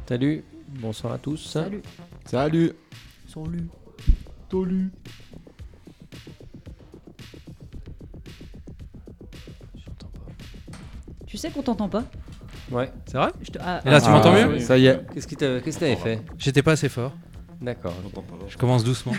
Salut, bonsoir à tous. Salut. Salut. Salut. Salut. J'entends pas. Tu sais qu'on t'entend pas? Ouais. C'est vrai? Ah, Et là, tu m'entends mieux? Ça y est. Qu'est-ce que t'avais fait? J'étais pas assez fort. D'accord. Je commence doucement.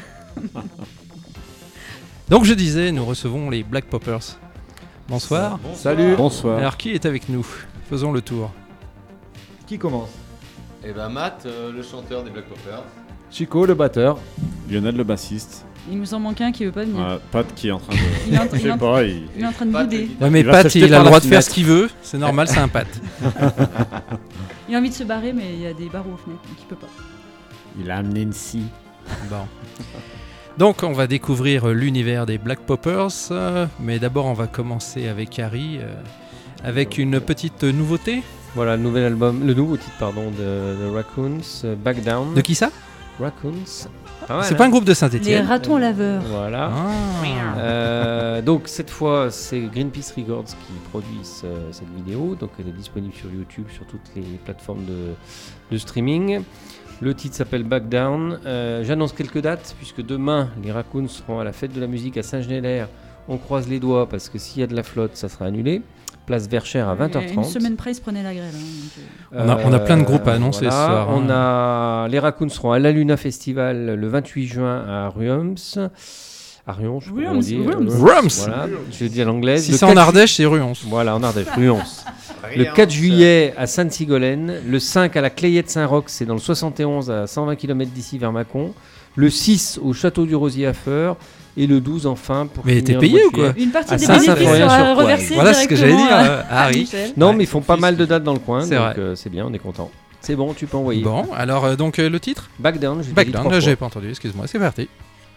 Donc je disais, nous recevons les Black Poppers. Bonsoir. Salut. Bonsoir. Alors qui est avec nous? Faisons le tour. Qui commence? Et ben Matt, le chanteur des Black Poppers. Chico, le batteur. Lionel, le bassiste. il nous en manque un qui veut pas venir. Pat qui est en train de... Il est en- Je sais pas, il... Il est en train de Pat, bouder. Ouais, mais Il va Pat, s'acheter il a par le la droit de faire fenêtre. ce qu'il veut. C'est normal, c'est un Pat. Il a envie de se barrer, mais il y a des barreaux aux fenêtres, donc il peut pas. Il a amené une scie. Bon. Donc on va découvrir l'univers des Black Poppers. Mais d'abord on va commencer avec Harry. Avec une petite nouveauté. Voilà, le nouveau titre de Raccoons, Back Down. De qui ça? Raccoons. Pas mal, C'est hein. pas un groupe de Les Saint-Etienne. ratons laveurs. Voilà. Donc cette fois c'est Greenpeace Records qui produit cette vidéo, donc elle est disponible sur YouTube, sur toutes les plateformes de streaming. Le titre s'appelle Back Down. J'annonce quelques dates puisque demain les Raccoons seront à la fête de la musique à Saint-Genélaire. On croise les doigts parce que s'il y a de la flotte ça sera annulé. Place Verchères à 20h30. Une semaine près, il se prenait la grêle. Donc, On a plein de groupes à annoncer ce soir, hein. On a les Raccoons seront à la Luna Festival le 28 juin à Ruoms. À Ruons, je sais pas comment on dit. Ruoms. Voilà, je le dis à l'anglaise. Si Le c'est en 4 Ardèche, c'est Ruons. Voilà, en Ardèche, Ruons. Le 4 juillet à Sainte-Sigolène. Le 5 à la Clayette Saint-Roch, c'est dans le 71 à 120 km d'ici vers Mâcon. Le 6 au Château du Rosier à Feur. Et le 12 enfin pour Mais finir t'es le payé mois de ou quoi? juillet. une partie À des Saint-Symphorien bénéfices sera sur Poix. reversée Voilà ce que j'allais dire, directement Harry. Michel. Non, mais ils font pas mal de dates dans le coin, C'est donc vrai. c'est bien, on est content. C'est bon, tu peux envoyer. Bon, alors donc le titre? Back Down, j'ai Back dit Down, 3 là, fois. j'avais pas entendu, excuse-moi, c'est parti.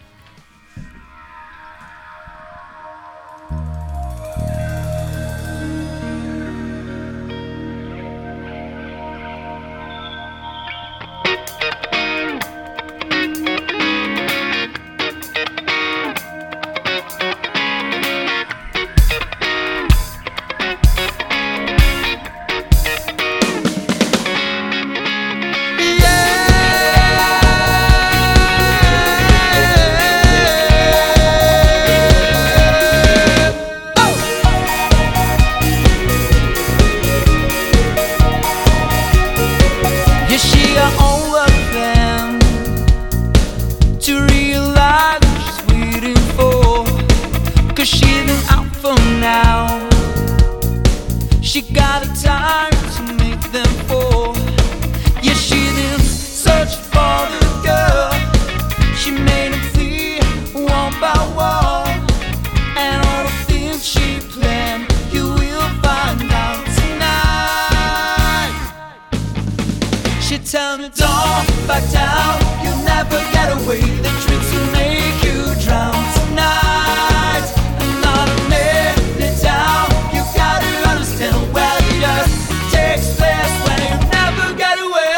Yeah, she got all a plan to realize what she's waiting for. Cause she's been out for now. She got the time to make them fall. Yeah, she's in search for the girl. She made them flee one by one. And all the things she planned, you will find out tonight. She tell me don't back down, you'll never get away. The tricks will make you drown tonight. And not a minute down, you gotta understand where it just takes place when you never get away.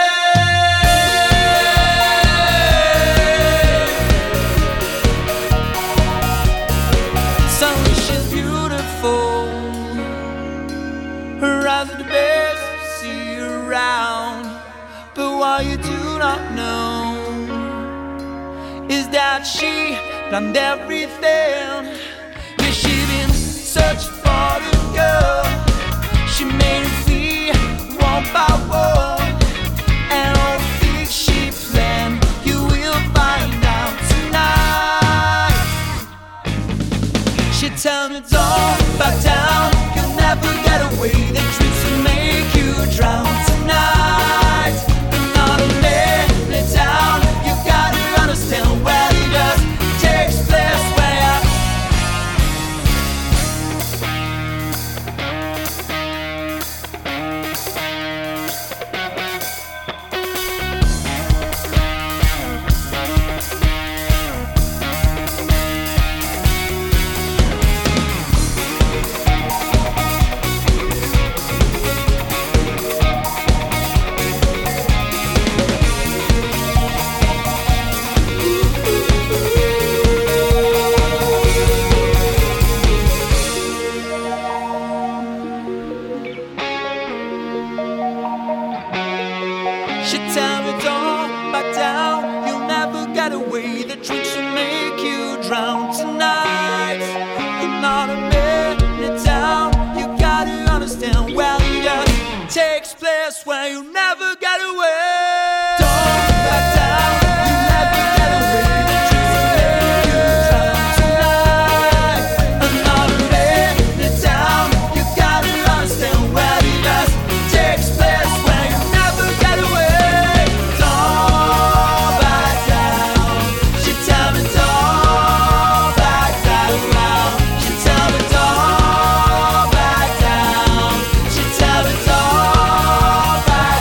Suddenly she's beautiful, her eyes are the best to see around. But what you do not know is that she planned everything. Yeah, she been searching for the girl. She made it flee one by one. And all the things she planned, you will find out tonight. She tell me don't back down, you'll never get away. The tricks will make you drown tonight. And not a minute down, you gotta understand where it just takes place when you She tell me don't back down, you'll never get away. The drinks will make you drown tonight. You're not a minute down, you gotta understand. Well, it just takes place where you'll never get away. Don't back down, you'll never get away. The drinks will make you drown tonight. I'm not a minute down, you gotta understand. Well, it just takes place where you'll never get away. Don't back down. She tell me don't back down. She tell me don't back down. She tell me don't back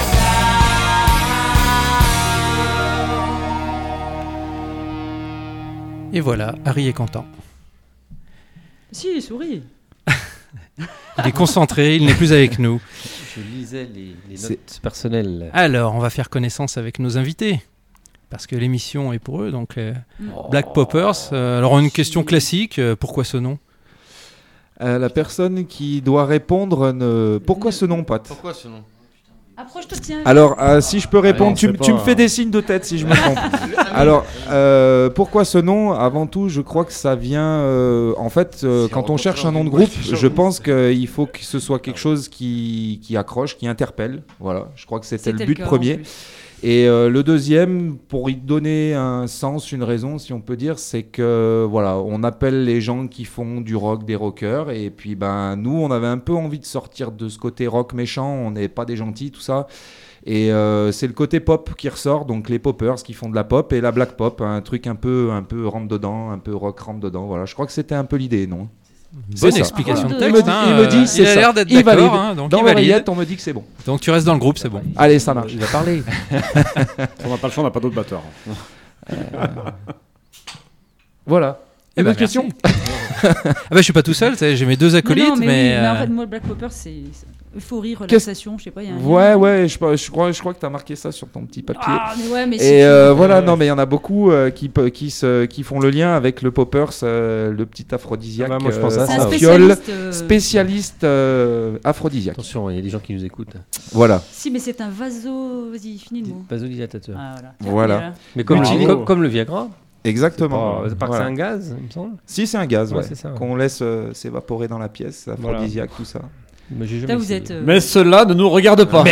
down. Et voilà, Harry est content. Si, il sourit. Il est concentré, il n'est plus avec nous. Je lisais les notes personnelles. Alors, on va faire connaissance avec nos invités. Parce que l'émission est pour eux, donc Black Poppers. Alors, une question classique, pourquoi ce nom ? La personne qui doit répondre, pourquoi ce nom, Pat ? Pourquoi ce nom? Approche-toi, tiens. Alors, si je peux répondre, Allez, tu c'est me pas- fais des signes de tête si je me trompe. Alors, pourquoi ce nom ? Avant tout, je crois que ça vient... en fait, quand on cherche un nom de groupe, je pense qu'il faut que ce soit quelque chose qui accroche, qui interpelle. Voilà, je crois que c'était le but cas, en premier. plus. Et le deuxième, pour y donner un sens, une raison, si on peut dire, c'est que voilà, on appelle les gens qui font du rock des rockers. Et puis ben nous, on avait un peu envie de sortir de ce côté rock méchant. On n'est pas des gentils, tout ça. Et c'est le côté pop qui ressort, donc les poppers qui font de la pop et la black pop, un truc un peu rentre dedans, un peu rock rentre dedans. Voilà, je crois que c'était un peu l'idée, non ? Bonne ça. explication de Il texte. me dit, c'est il a ça. l'air d'être Il d'accord, valide. hein, donc Dans il valide. l'oreillette, on me dit que c'est bon. Donc tu restes dans le groupe, c'est bon. Allez, ça marche. Il va parler. On n'a pas le choix, on n'a pas d'autre batteur. Voilà. Eh Une ben, autre question ? Je suis pas tout seul, j'ai mes deux acolytes, Non, non, mais, oui, mais en euh, fait, moi, le Black Popper, c'est euphorie, relaxation, je sais pas. Il y a un Ouais, lien. ouais, je crois que tu as marqué ça sur ton petit papier. Ah, mais ouais, mais Et si voilà, non, mais il y en a beaucoup qui font le lien avec le poppers, le petit aphrodisiaque, Ah bah, moi, je pense à c'est ça. un fiole, spécialiste. spécialiste aphrodisiaque. Attention, il y a des gens qui nous écoutent. Voilà. Si, mais c'est un vaso. Vas-y, finis le mot. Vasodilatateur. Ah, voilà. Voilà. Mais comme, Bravo. comme le Viagra. Exactement. C'est pas que Voilà. c'est un gaz, il me semble. Si, c'est un gaz, Ouais, ouais, c'est ça, ouais. qu'on laisse s'évaporer dans la pièce, aphrodisiaque, tout ça. Mais j'ai Là, jamais vous essayé. êtes. Mais cela ne nous regarde pas.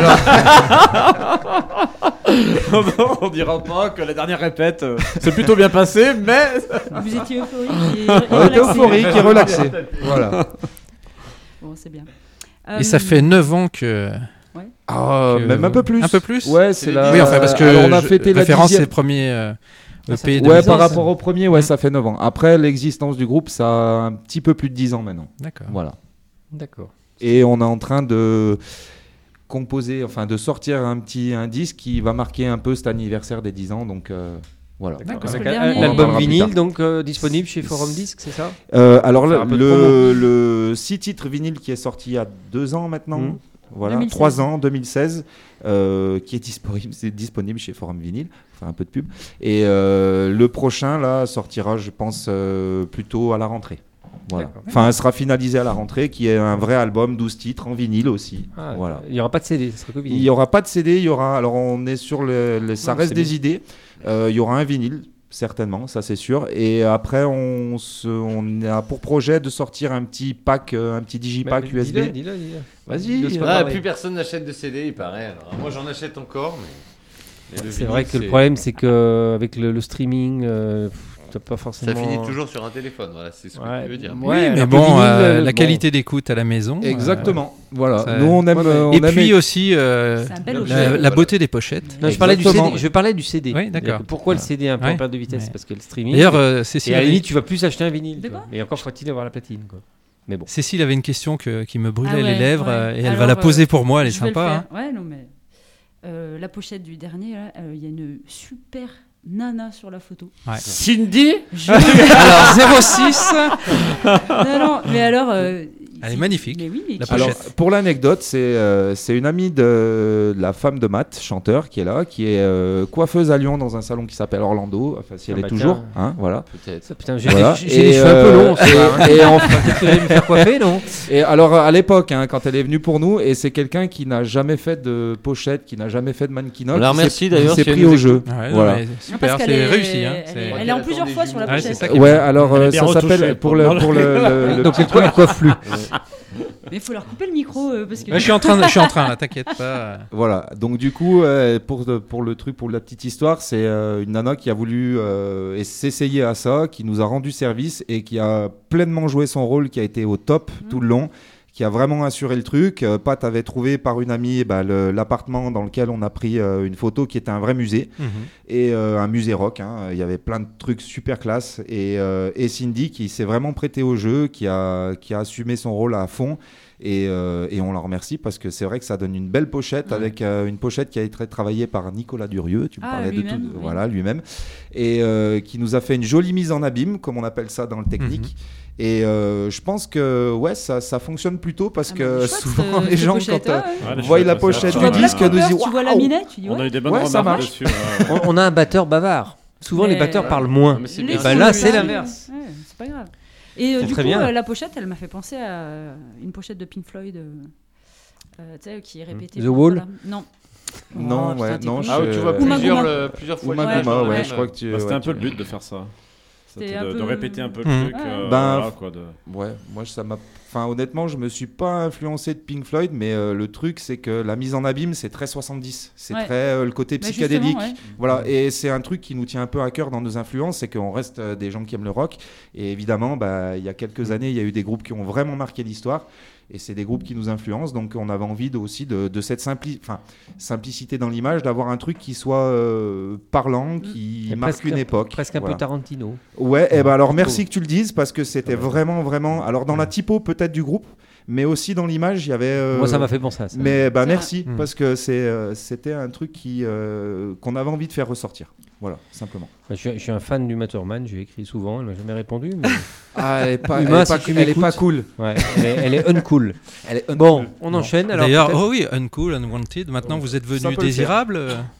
On dira pas que la dernière répète s'est plutôt bien passée, mais Vous étiez euphorique et On était relaxé. euphorique et relaxé. Voilà. Bon, c'est bien. et ça fait 9 ans que... Ah, que- même un peu plus. Un peu plus Ouais, c'est la. Oui, enfin, parce que alors, on a fêté la référence, c'est 10e. le premier EP de Ouais, 2010. par rapport au premier, ouais, ça fait 9 ans. Après, l'existence du groupe, ça a un petit peu plus de 10 ans maintenant. D'accord. Voilà. D'accord. Et on est en train de composer, enfin de sortir un disque qui va marquer un peu cet anniversaire des 10 ans. Donc voilà. Parce que Avec le dernier- On en l'album parlera plus vinyle, tard. donc disponible chez Forum Disc, c'est ça? Alors Faire un peu de le 6 titres vinyle qui est sorti il y a 2 ans maintenant. Mhm. Voilà, 2016. 3 ans, 2016, qui est disponible chez Forum Vinyl, enfin un peu de pub. Et le prochain, là, sortira, je pense, plutôt à la rentrée. Voilà. D'accord. Enfin, elle sera finalisée à la rentrée, qui est un vrai album, 12 titres, en vinyle aussi. Ah, Voilà. Il n'y aura pas de CD, ce sera que Il vinyle. n'y aura pas de CD, il y aura... Alors, on est sur ça Ouais, reste c'est des bien. idées. Il y aura un vinyle, certainement, ça c'est sûr. Et après, on a pour projet de sortir un petit pack, un petit digipack Mais USB. Dis-le. Vas-y. N'ose pas Ah, parler. plus personne n'achète de CD, il paraît. Alors, moi, j'en achète encore, mais le C'est vinyle, vrai que le problème, c'est qu'avec le streaming, t'as pas forcément... ça finit toujours sur un téléphone. Voilà, c'est ce que Ouais. tu veux dire. Ouais, Oui, mais un peu bon, vinyle, la bon. qualité d'écoute à la maison. Exactement. Voilà. ça- Nous, on aime. Ouais, mais- on Et aime- puis aussi C'est un bel objet. la Voilà. beauté des pochettes. Non, je parlais du Exactement. CD. Je parlais du CD. Oui, d'accord. C'est-à-dire que Pourquoi le CD est un peu Ouais. en perte de vitesse? Ouais. Parce que le streaming... D'ailleurs, et Cécile, à la avait- limite, tu vas plus acheter un vinyle. De tu vois. quoi Mais encore faut-il avoir la platine, quoi. Mais bon. Cécile avait une question qui me brûlait Ah ouais, les lèvres ouais. et elle va Alors, la poser pour moi, elle est Je vais le sympa. faire. Ouais, non, mais. La pochette du dernier, là, il y a une super nana sur la photo. hein. Ouais. Cindy Je- Alors 06. non, non, mais alors, Elle est magnifique. Mais oui, mais La Alors, pochette. pour l'anecdote, c'est une amie de la femme de Matt, chanteur, qui est là, qui est coiffeuse à Lyon dans un salon qui s'appelle Orlando. Enfin, si elle Ah est bah toujours, tiens. hein, voilà. Ça, putain, j'ai Voilà. j'ai les Et, cheveux un peu longs. ça va, hein. et en Peut-être que j'allais me faire coiffer, non? Et alors à l'époque, hein, quand elle est venue pour nous, et c'est quelqu'un qui n'a jamais fait de pochette, qui n'a jamais fait de mannequinat, On la qui remercie, s'est- d'ailleurs, qui s'est si elle pris nous au écoute. jeu. Ouais, non, Voilà. mais Non, super, parce qu'elle c'est est réussi. Hein. Elle est en plusieurs fois sur la Ouais, c'est pochette. ça qui est Ouais, bien. alors Elle est bien ça retouchée, s'appelle pour le Donc c'est toi qui coiffe plus. Mais il faut leur couper le micro parce que. Ouais, je suis en train, là, t'inquiète pas. Voilà, donc du coup, pour le truc, pour la petite histoire, c'est une nana qui a voulu s'essayer à ça, qui nous a rendu service et qui a pleinement joué son rôle, qui a été au top tout le long, qui a vraiment assuré le truc. Pat avait trouvé par une amie l'appartement dans lequel on a pris une photo qui était un vrai musée, et un musée rock. Hein. Il y avait plein de trucs super classe, et Cindy qui s'est vraiment prêtée au jeu, qui a assumé son rôle à fond. Et on la remercie parce que c'est vrai que ça donne une belle pochette avec une pochette qui a été travaillée par Nicolas Durieux, tu me parlais de tout, lui-même, oui. voilà, lui-même, et qui nous a fait une jolie mise en abîme, comme on appelle ça dans le technique. Et je pense que ouais, ça fonctionne plutôt parce que souvent les gens quand voient la pochette du disque nous disent tu vois la waouh. minette, tu dis On a ouais. eu des bonnes Ouais, ça remarques marche. dessus. ouais. On a un batteur bavard. Souvent, les Mais- batteurs parlent moins. mais c'est Et bien. bah là, c'est Ouais, l'inverse. c'est pas grave. Et C'est du très coup, bien. la pochette, elle m'a fait penser à une pochette de Pink Floyd, tu sais, qui est répétée. The Wall. Non. Non, Oh, ouais, putain, t'es non, con. je- Ah ouais, tu vois Uma plusieurs fois. Uma Ouais, Guma, ouais. ouais, je crois que tu. Bah, c'était ouais, un peu tu- le but de faire ça. C'était C'était un de peu- répéter un peu Hmm. le truc. Ouais. Ben, quoi, Ouais, moi ça m'a. Enfin, honnêtement, je me suis pas influencé de Pink Floyd, mais le truc c'est que la mise en abîme c'est très 70, c'est Ouais. très le côté Bah, psychédélique. justement, ouais. Voilà, et c'est un truc qui nous tient un peu à cœur dans nos influences, c'est qu'on reste des gens qui aiment le rock. Et évidemment, il y a quelques années, il y a eu des groupes qui ont vraiment marqué l'histoire. Et c'est des groupes qui nous influencent, donc on avait envie aussi de cette simplicité dans l'image, d'avoir un truc qui soit parlant, qui Et marque presque une un- époque. Presque un Voilà. peu Tarantino. Ouais, et ben alors merci que tu le dises, parce que c'était vraiment... Alors dans la typo peut-être du groupe, mais aussi dans l'image, il y avait... Moi, ça m'a fait penser à ça. Mais C'est merci, vrai. parce que c'était un truc qu'on avait envie de faire ressortir. Voilà, simplement. Bah, je suis un fan du Matterman, je lui ai écrit souvent, elle m'a jamais répondu. Mais... Ah, elle est pas, Uma, si tu elle est m'écoutes. pas cool. ouais, elle est uncool. Elle est Bon, on enchaîne alors. D'ailleurs, peut-être- oh oui, uncool, unwanted. Maintenant, vous êtes Ça devenu peut le désirable,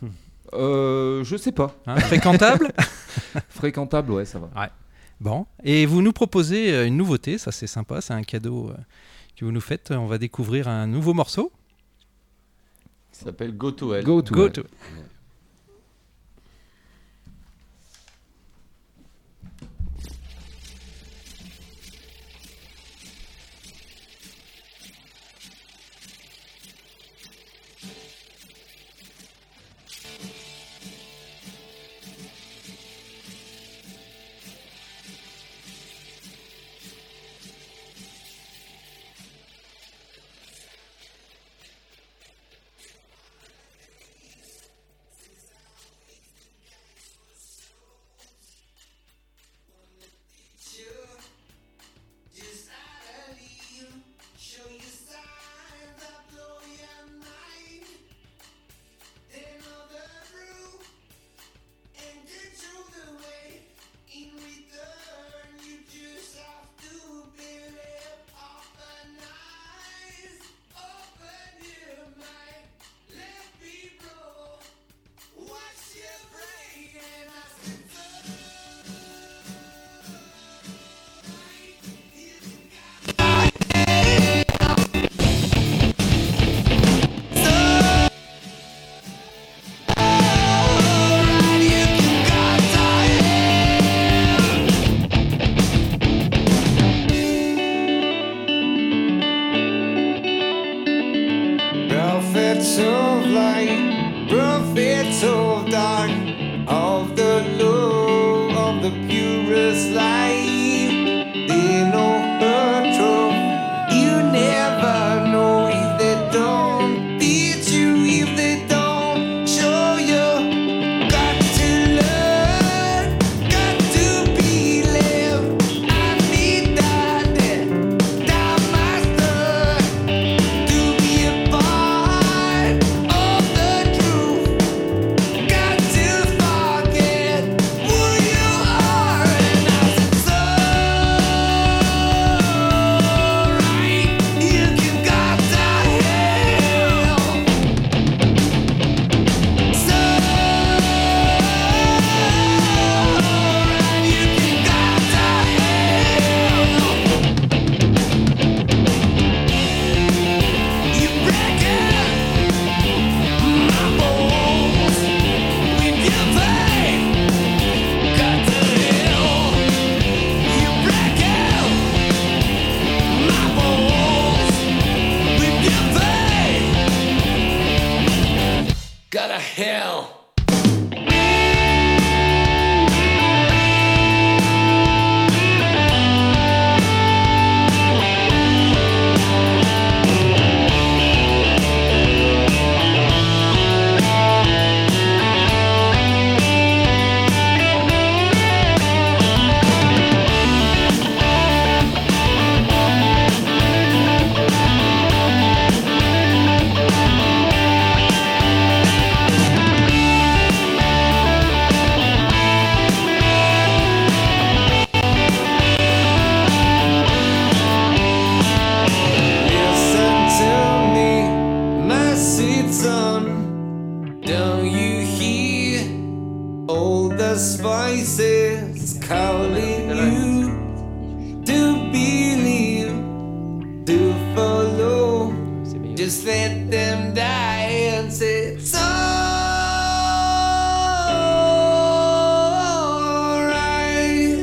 Je sais pas. fréquentable. Fréquentable, ouais, ça va. Bon, et vous nous proposez une nouveauté, ça c'est sympa, c'est un cadeau que vous nous faites. On va découvrir un nouveau morceau. Ça s'appelle Go to Hell. Go to Go Hell. to- Prophets of light, prophets of dark, of the love of the purest light. They know her truth. You never know if they don't teach you, if they don't show you. Got to learn, got to believe. I need that master to be a part of the truth. Got to forget who you are, and I said so. hell? Just let them die and say it's alright.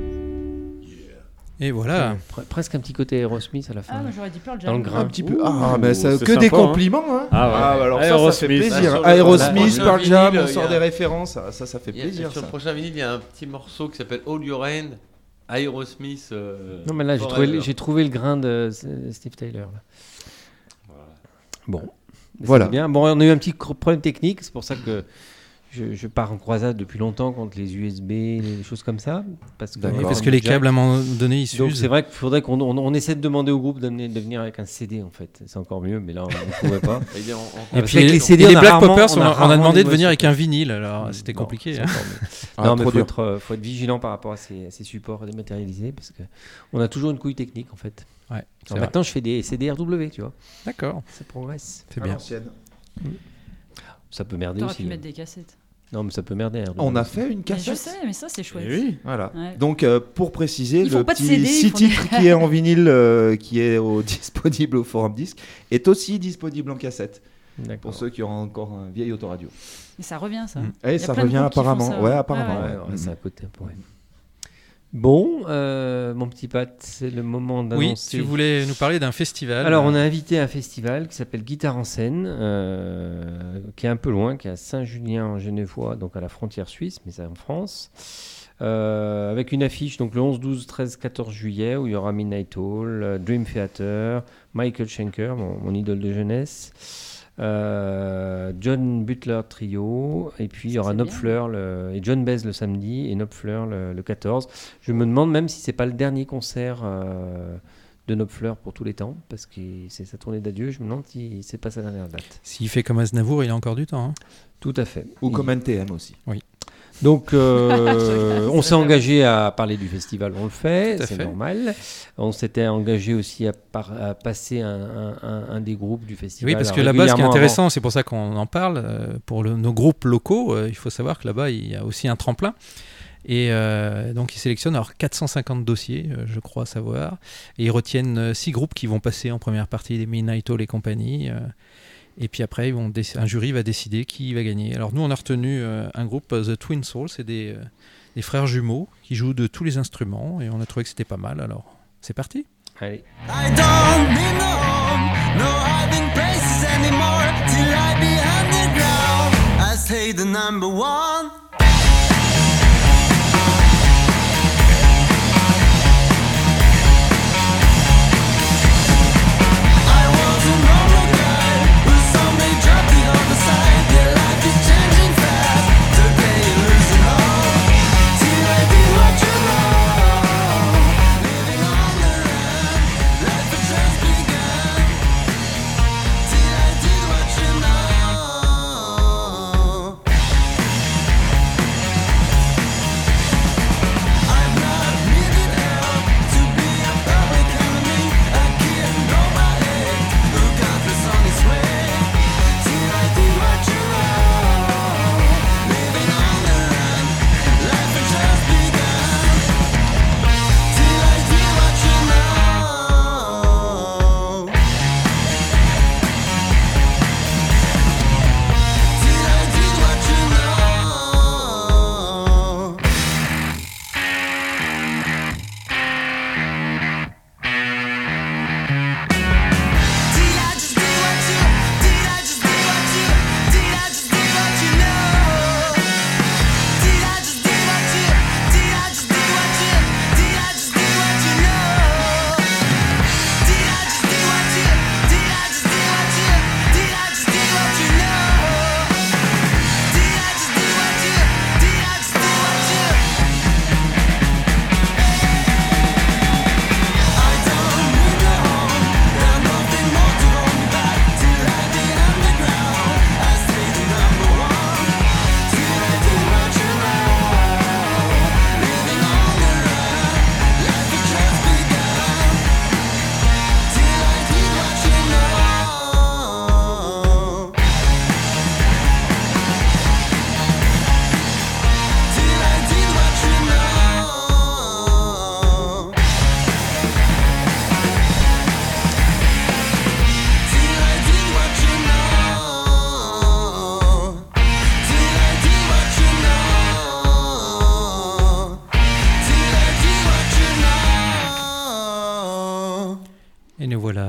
Et voilà. Presque un petit côté Aerosmith à la fin. Ah, moi j'aurais dit Pearl Jam. Dans le grain. Un petit peu. Ah, mais ça, c'est que sympa, des hein. compliments. Hein. Ah ouais. Alors ça fait Aerosmith. plaisir. Sur le- Aerosmith, sur le Pearl Jam, vinyle, on il y sort a- des références. Ça fait plaisir. Sur Ça. le prochain vinyle, il y a un petit morceau qui s'appelle All Your Hand, Aerosmith. Non, mais là, Forever. j'ai trouvé le grain de Steve Tyler. Là. Voilà. Bon. Mais Voilà. c'était bien. Bon, on a eu un petit problème technique. C'est pour ça que je pars en croisade depuis longtemps contre les USB, les choses comme ça. Parce que, D'accord. Oui, parce que les câbles, à un moment donné, ils Donc s'usent. c'est vrai qu'il faudrait qu'on essaie de demander au groupe de venir avec un CD en fait. C'est encore mieux, mais là on ne pouvait pas. Il est en- Et Parce puis qu'avec les, les CD, et les on a Black rarement- Poppers, on a on a rarement demandé des de venir mots avec un vinyle, alors c'était Non, compliqué. c'est hein. encore mieux. Ah, Non, mais trop dur. faut être vigilant par rapport à ces supports dématérialisés parce que on a toujours une couille technique en fait. Ouais, c'est Alors vrai. maintenant je fais des CD RW, tu vois. D'accord, Ça progresse. c'est À bien. l'ancienne. Ça peut merder T'aurais aussi. pu mettre des cassettes. Non, mais ça peut merder. RW. On a fait une Mais cassette. je sais, mais ça c'est chouette. Eh oui. Voilà. Ouais. Donc pour préciser, Ils font le pas de petit CD, ils 6 font des- titres qui est en vinyle, qui est disponible au forum disque, est aussi disponible en cassette D'accord. pour ceux qui ont encore un vieil autoradio. Et ça revient ça. Mm. Et y a ça plein de revient groupes qui font apparemment. ça, Ouais, ouais. apparemment. Ouais, ouais. ouais, c'est à côté un peu. Ouais. Bon, mon petit Pat, c'est le moment Oui, d'annoncer. tu voulais nous parler d'un festival. Alors, on a invité un festival qui s'appelle Guitare en scène, qui est un peu loin, qui est à Saint-Julien en Genevois, donc à la frontière suisse, mais c'est en France. Avec une affiche donc le 11, 12, 13, 14 juillet où il y aura Midnight Hall, Dream Theater, Michael Schenker, mon idole de jeunesse, John Butler Trio, et puis il y Ça, aura c'est Knopfler et John Baez le samedi et Knopfler le 14. Je me demande même si c'est pas le dernier concert de Knopfler pour tous les temps, parce que c'est sa tournée d'adieu. Je me demande si c'est pas sa dernière date. S'il fait comme Aznavour, il a encore du temps. hein. Tout à fait. Ou comme NTM aussi. Donc, on s'est engagé à parler du festival, on le fait, Tout à c'est fait. normal. On s'était engagé aussi à passer un des groupes du festival. Oui, parce que là-bas, ce qui est régulièrement intéressant, c'est pour ça qu'on en parle, pour nos groupes locaux, il faut savoir que là-bas, il y a aussi un tremplin. Et donc, ils sélectionnent alors 450 dossiers, je crois savoir. Et ils retiennent 6 groupes qui vont passer en première partie des Midnight Hall et compagnie. Et puis après, un jury va décider qui va gagner. Alors nous, on a retenu un groupe, The Twin Souls, c'est des frères jumeaux qui jouent de tous les instruments. Et on a trouvé que c'était pas mal. Alors, c'est parti. Allez. I don't need no home, no hiding places anymore. Till I be underground, I stay the number one. I was a normal guy, but someday dropped the other side. Yeah, life is changing fast, today you're losing hope. Till I did what you know, living on the run. Life has just begun. Till I did what you know.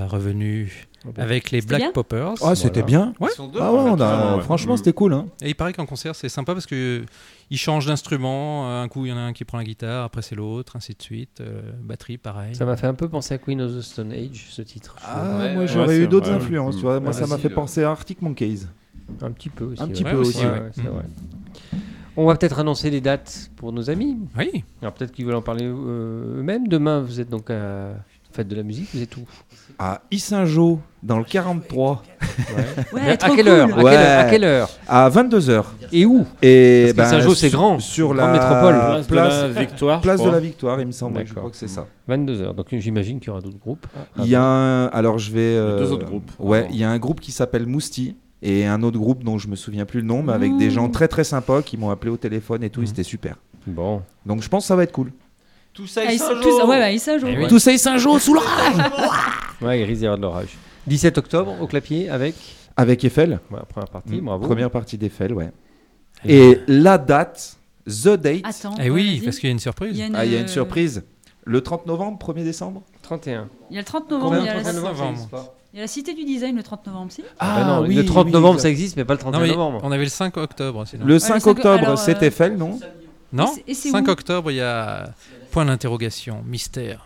revenu avec les C'était Black bien Poppers. Ah, c'était bien. Ouais. Ils sont deux, Ah ouais, en fait. franchement, c'était cool. Hein. Et il paraît qu'en concert, c'est sympa parce que ils changent d'instrument. Un coup, il y en a un qui prend la guitare, après c'est l'autre, ainsi de suite. Batterie, pareil. Ça m'a fait un peu penser à Queen of the Stone Age, ce titre. Ah, Ouais, moi, ouais, j'aurais c'est eu d'autres vrai. influences. Tu vois. Moi, ça m'a aussi, fait le- penser à Arctic Monkeys. Un petit peu aussi. Un petit ouais. peu Ouais, aussi, ouais. C'est vrai. On va peut-être annoncer les dates pour nos amis. Oui. Alors peut-être qu'ils veulent en parler eux-mêmes. Demain, vous êtes donc à Fête de la musique, vous êtes où? À Issingeau, dans le 43, Ouais, À trop quelle cool. heure? Ouais. À quelle heure? à 22h. Et où? Et Parce qu'Issingeau, c'est grand. Sur Grande la métropole. Place de la Victoire. place je de crois. la Victoire, il me semble. Je D'accord. crois que c'est ça. 22h. Donc j'imagine qu'il y aura d'autres groupes. Il y a un... Alors, je vais... Deux autres groupes. Ouais, il y a un groupe qui s'appelle Mousti. Et un autre groupe dont je me souviens plus le nom, mais avec des gens très très sympas qui m'ont appelé au téléphone et tout, et c'était super. Bon. Donc je pense que ça va être cool. Tout ça, Ah, ils ils sont sont tous. Ouais, ils sont oui. Tout ça, Issingeau, sous l'orage. Ouais, il risque d'y avoir de l'orage. 17 octobre, au Clapier, avec... Avec Eiffel. Voilà, première partie, bravo. Première partie d'Eiffel, ouais. Et la date, the date. Attends. Eh oui, vas-y. parce qu'il y a une surprise. Il y a Ah, il y a une surprise. Le 30 novembre, 1er décembre 31. Il y a le 30 novembre. Il y a la- 31 novembre. ça existe pas. il y a la Cité du Design le 30 novembre, si. Ah, non, oui, le 30 oui, novembre, exact. ça existe, mais pas le 31 Non, mais novembre. on avait le 5 octobre. Sinon. Le le 5 5 octobre, alors, c'est Eiffel, non Non, Et c'est 5 où octobre, il y a point d'interrogation, mystère.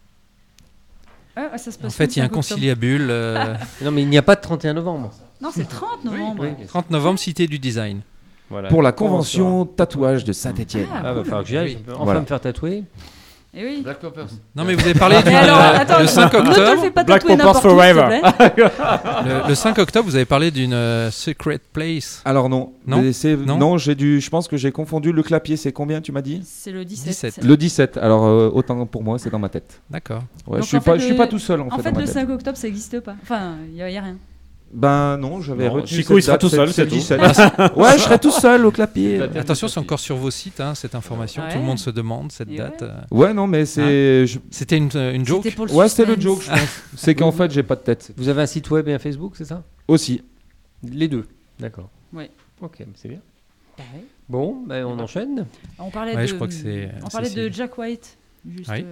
Ah, ça se passe En fait, où, il y a un 5 octobre conciliabule. Non, mais il n'y a pas de 31 novembre. Non, c'est le 30 novembre. Oui, 30 novembre, Cité du Design. Voilà. Pour la convention tatouage de Saint-Etienne. Ah, Ah, va falloir que j'y aille. Je peux enfin Voilà. me faire tatouer. Et oui. Black Poppers. Non, mais vous avez parlé du Mais alors, attends, le 5 ne te le octobre. fais pas Black tatouer Poppers n'importe où, s'il te forever. plaît. Le 5 octobre, vous avez parlé d'une secret place. Alors non, Non mais Non je pense que j'ai confondu. Le clapier, c'est combien tu m'as dit C'est le 17. 17. Le 17. Alors autant pour moi, c'est dans ma tête. D'accord. Ouais, Donc, je suis en fait, suis pas tout seul en fait. En fait, dans ma le tête. 5 octobre, ça n'existe pas. Enfin, il n'y a rien. Ben non, j'avais Non, retenu. Chico, cette il sera date, tout seul, c'est le c'est 17. ouais, je serai tout seul au clapier. Attention, c'est encore sur vos sites, hein, cette information. Ouais. Tout le monde se demande cette Et date. Ouais, non, mais c'est. C'était une joke. C'était pour le Ouais, c'était le suspense. joke, je pense. C'est qu'en fait, j'ai pas de tête. Vous avez un site web et un Facebook, c'est ça? Aussi. Les deux. D'accord. Ouais. Ok, c'est bien. Bah ouais. Bon, ben, on enchaîne. On parlait Ouais, de. je crois que c'est On parlait de Cécile. Jack White. Juste. Oui.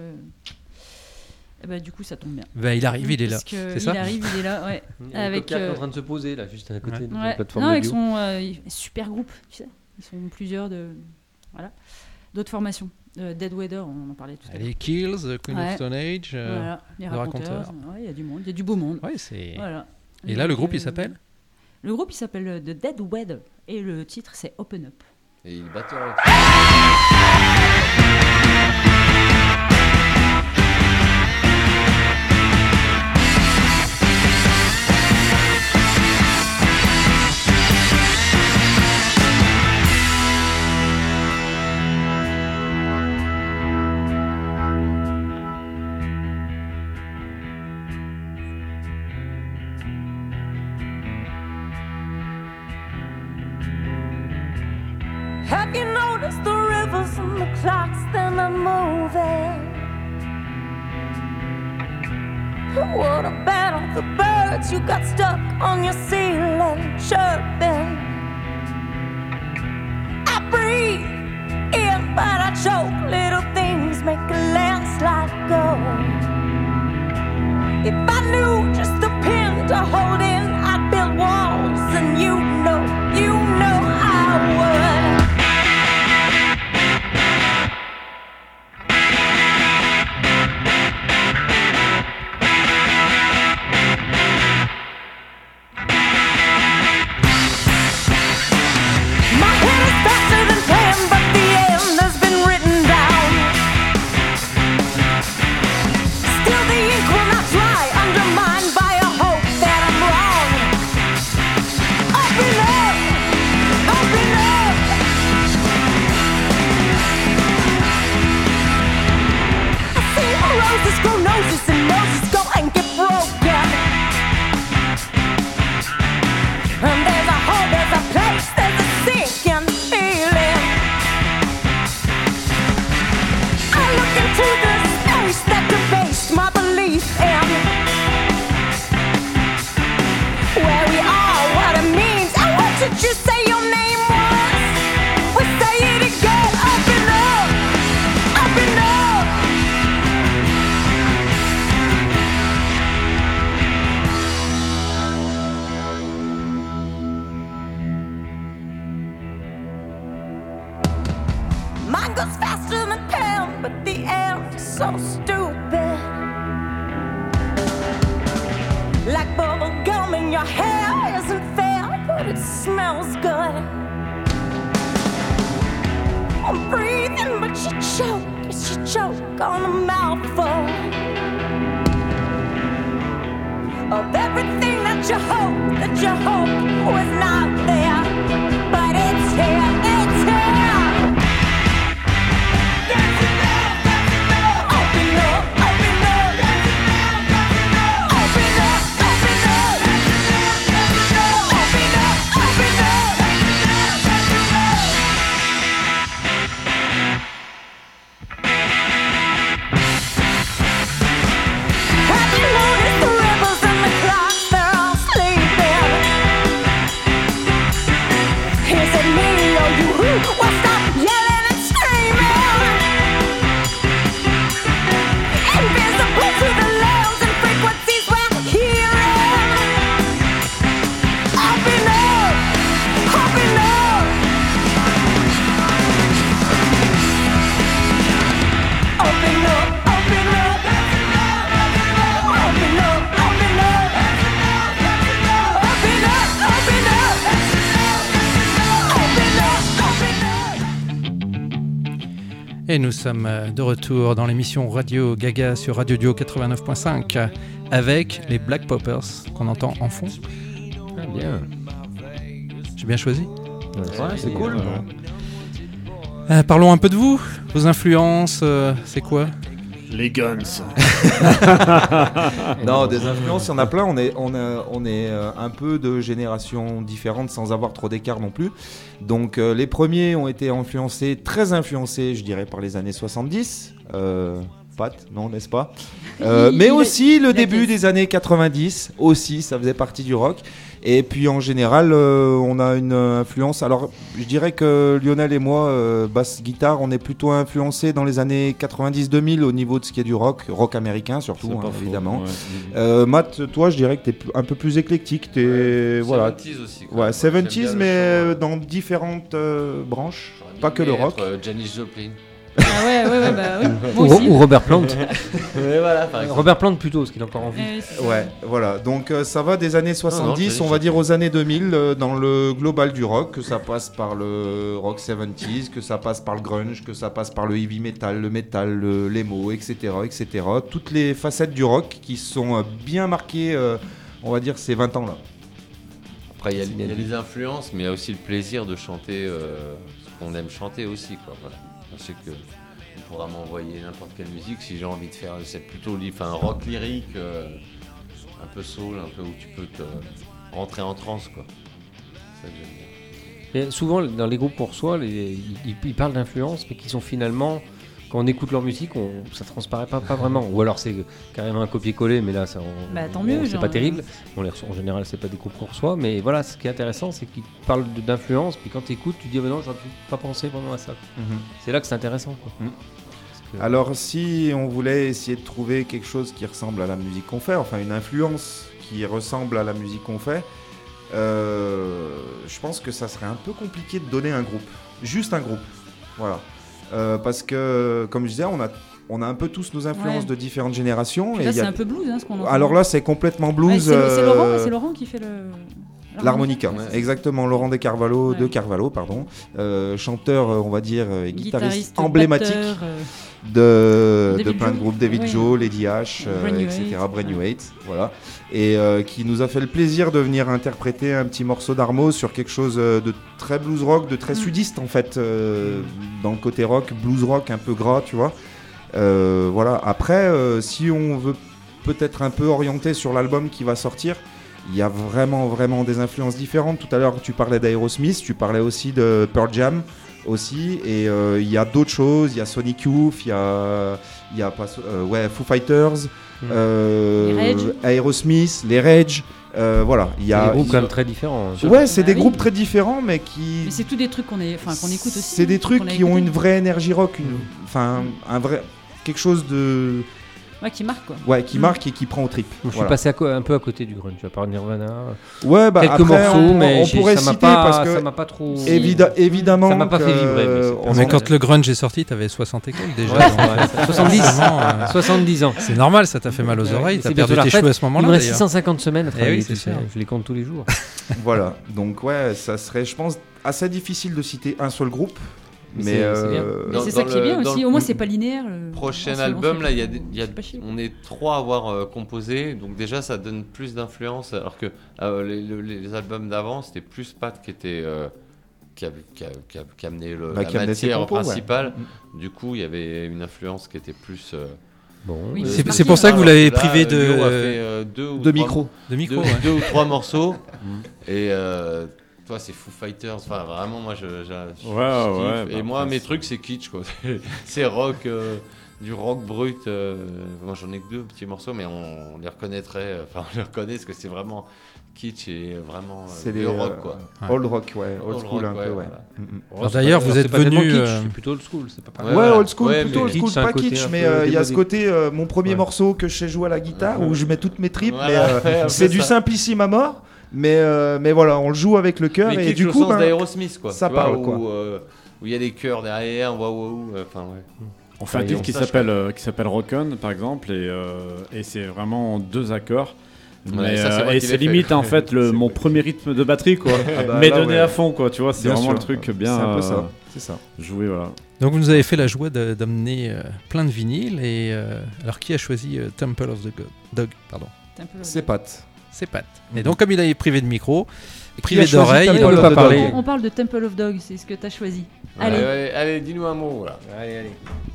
Eh ben, du coup, ça tombe bien. Ben, il arrive, il est là. Parce que C'est ça il arrive, il est là, ouais. Il y a Avec, qui est en train de se poser là, juste à côté Ouais. de la Ouais. plateforme Non, avec audio. son super groupe, tu sais. Ils sont plusieurs de. Voilà. D'autres formations. Dead Weather, on en parlait tout à l'heure. Les Kills, Queen Ouais. of Stone Age. Voilà. Les le raconteurs. raconteur. Ouais, il y a du monde. Il y a du beau monde. Ouais, c'est. Voilà. Et là, le Donc, groupe, il s'appelle Le groupe, il s'appelle The Dead Weather. Et le titre, c'est Open Up. Et il batteur. Have you noticed the rivers and the clocks then are moving? What about all the birds you got stuck on your ceiling chirping? I breathe in but I choke. Little things make a landslide go. If I knew just the pin to hold in, I'd build walls, and you know I would. My head is faster than planned, but the end has been written down. Still the ink will not dry, undermined by a hope that I'm wrong. Open up, open up. I see roses grow noses and noses go and get broken. And there's a hole, there's a place, there's a sinking feeling. I look into the space that debased my belief in where we are, what it means. And what did you say your name was? We say it again. Open up, open up. time goes faster than pen, but the end's so stupid. Like bubble gum in your hair isn't fair, but it smells good. I'm breathing, but you choke on a mouthful of everything that you hope was not there, but it's here, it's here. That's enough, that's enough. Open up, open up. Open up, open up. Open up, open up. Have you noticed the ripples and the clocks? They're all sleeping. Is it me or you who will stop yelling and screaming? Invisible to the levels and frequencies we're hearing. Open up, open up. Open up, open up. Open up, open up. Open up, open up. Et nous sommes de retour dans l'émission Radio Gaga sur Radio Duo 89.5 avec les Black Poppers qu'on entend en fond. Ah, bien. J'ai bien choisi. Ouais, c'est cool. Parlons un peu de vous, vos influences, c'est quoi? Les Guns. Non, des influences, il y en a plein. On est un peu de générations différentes sans avoir trop d'écart non plus. Donc les premiers ont été très influencés, je dirais, par les années 70. Pat, non, n'est-ce pas? Mais aussi le début des années 90, aussi, ça faisait partie du rock. Et puis en général, on a une influence. Alors, je dirais que Lionel et moi, basse-guitare, on est plutôt influencés dans les années 90-2000 au niveau de ce qui est du rock américain surtout, hein, évidemment. Ouais. Matt, toi, je dirais que tu es un peu plus éclectique. Voilà. 70s aussi. Ouais, 70s, mais dans différentes branches, pas que le rock. Janis Joplin. Ah ouais, bah oui. Moi aussi. Ou Robert Plant. Voilà, Robert Plant plutôt, parce qu'il est encore en vie. Ouais, voilà. Donc ça va des années 70, on va dire aux années 2000, dans le global du rock, que ça passe par le rock 70s, que ça passe par le grunge, que ça passe par le heavy metal, le metal, l'emo, etc., etc. Toutes les facettes du rock qui sont bien marquées, on va dire, ces 20 ans-là. Après, il y a les influences, mais il y a aussi le plaisir de chanter ce qu'on aime chanter aussi, quoi. Voilà. Je sais que on pourra m'envoyer n'importe quelle musique si j'ai envie de faire, c'est plutôt un rock lyrique, un peu soul, un peu où tu peux te rentrer en transe, quoi. C'est ça que j'aime bien. Et souvent, dans les groupes pour soi, ils parlent d'influence, mais qui sont finalement, quand on écoute leur musique, ça transparaît pas vraiment. Ou alors c'est carrément un copier-coller, mais là, tant mieux. C'est pas terrible. En général, c'est pas des groupes qu'on reçoit, mais voilà, ce qui est intéressant, c'est qu'ils parlent d'influence, puis quand tu écoutes, tu te dis, non, j'aurais pas pensé vraiment à ça. Mm-hmm. C'est là que c'est intéressant, quoi. Mm. Alors, si on voulait essayer de trouver quelque chose qui ressemble à la musique qu'on fait, enfin une influence qui ressemble à la musique qu'on fait, je pense que ça serait un peu compliqué de donner un groupe, juste un groupe, voilà, parce que comme je disais, on a un peu tous nos influences de différentes générations. Là, c'est un peu blues, ce qu'on entend. Alors là, c'est complètement blues. C'est Laurent qui fait l'harmonica, exactement. Laurent de Carvalho, pardon, chanteur, on va dire, et guitariste emblématique de plein de groupes, David Joe, Lady H, etc., Brand New Heights, voilà, et qui nous a fait le plaisir de venir interpréter un petit morceau d'Armo sur quelque chose de très blues rock, de très sudiste en fait, dans le côté rock, blues rock un peu gras, tu vois. Voilà. Après, si on veut peut-être un peu orienter sur l'album qui va sortir, il y a vraiment des influences différentes. Tout à l'heure, tu parlais d'Aerosmith, tu parlais aussi de Pearl Jam aussi, et il y a d'autres choses. Il y a Sonic Youth, il y a Foo Fighters, Aerosmith, les Rage. Voilà, il y a des groupes quand même très différents. Ouais, c'est des groupes très différents, mais qui. Mais c'est tous des trucs qu'on écoute aussi. C'est des trucs qui ont une vraie énergie rock, quelque chose de Ouais, qui marque quoi. Ouais, qui marque et qui prend au trip. Moi, je suis Voilà. passé un peu à côté du grunge, à part Nirvana. Ouais, bah, Quelques après, morceaux, mais on pourrait ça m'a citer pas, parce que ça m'a pas trop. évidemment, Ça m'a pas que, fait vibrer, mais c'est- on Mais en- quand le grunge est sorti, t'avais 60 et quelques déjà. Ouais, donc, c'est vrai. 70. forcément, 70 ans. c'est normal, ça t'a fait mal aux oreilles, t'as C'est perdu bientôt la tes retraite. cheveux à ce Il moment-là me reste d'ailleurs. 650 semaines à travailler, oui, tu c'est sais, sûr. je les compte tous les jours. Voilà, donc ouais, ça serait, je pense, assez difficile de citer un seul groupe. Mais Mais c'est bien. Mais Dans- c'est ça dans qui est bien le- dans aussi. le Au moins, c'est pas linéaire. Prochain on album, fait- là, c'est pas chier. on est 3 à avoir composé, donc déjà ça donne plus d'influence, alors que les albums d'avant, c'était plus Pat qui était qui amenait la qui amenait ses matière compos, ouais. principale. Du coup, il y avait une influence qui était plus. Bon, Oui, C'est parti, pour ça que vous l'avez Alors privé Lio a de fait deux ou de trois- micro. micro. deux, ouais. 2 ou 3 morceaux. Et toi, c'est Foo Fighters. Enfin, vraiment, moi, je kiffe. ouais, Et bah, moi, après, mes c'est- trucs, c'est kitsch, quoi. C'est rock, du rock brut. Moi, j'en ai que 2 petits morceaux, mais on les reconnaîtrait. Enfin, on les reconnaît parce que c'est vraiment kitsch et vraiment C'est du des rock, quoi. old rock, ouais, old Old school rock, un peu, ouais. voilà. Alors, d'ailleurs, vous êtes c'est pas tellement venu, kitsch, euh, c'est plutôt old school, c'est pas pareil. Ouais, voilà. old school, Ouais, plutôt mais old school, kitsch, c'est un pas côté kitsch, un mais peu il y a ce démodé. côté, mon premier Ouais. morceau que je sais jouer à la guitare, où je mets toutes mes tripes, Voilà, mais ouais, un c'est peu du ça. simplissime à mort, mais voilà, on le joue avec le cœur, Mais et kitsch du au coup, sens d'Aerosmith, quoi. ça Tu vois, parle, quoi. Où il y a des chœurs derrière, waouh, enfin, ouais. On fait un Ouais, titre on qui sache, s'appelle Rock'n, par exemple, et c'est vraiment 2 accords. Mais, ça, c'est moi et qui c'est l'ai fait. limite en fait mon premier rythme de batterie, quoi. bah, mais là, donné ouais. à fond, quoi. Tu vois, c'est Bien vraiment sûr. le truc bien C'est un peu ça, c'est ça. joué, voilà. Donc vous nous avez fait la joie d'amener plein de vinyles. Et alors qui a choisi Temple of the Dog, pardon. C'est un peu- C'est Pat. C'est Pat. Et donc comme il est privé de micro, Qui privé a choisi d'oreille, Temple il ne of peut pas the parler. Dog On parle de Temple of Dog, c'est ce que tu as choisi. Ouais, Allez. ouais, allez, dis-nous un mot, là. Allez.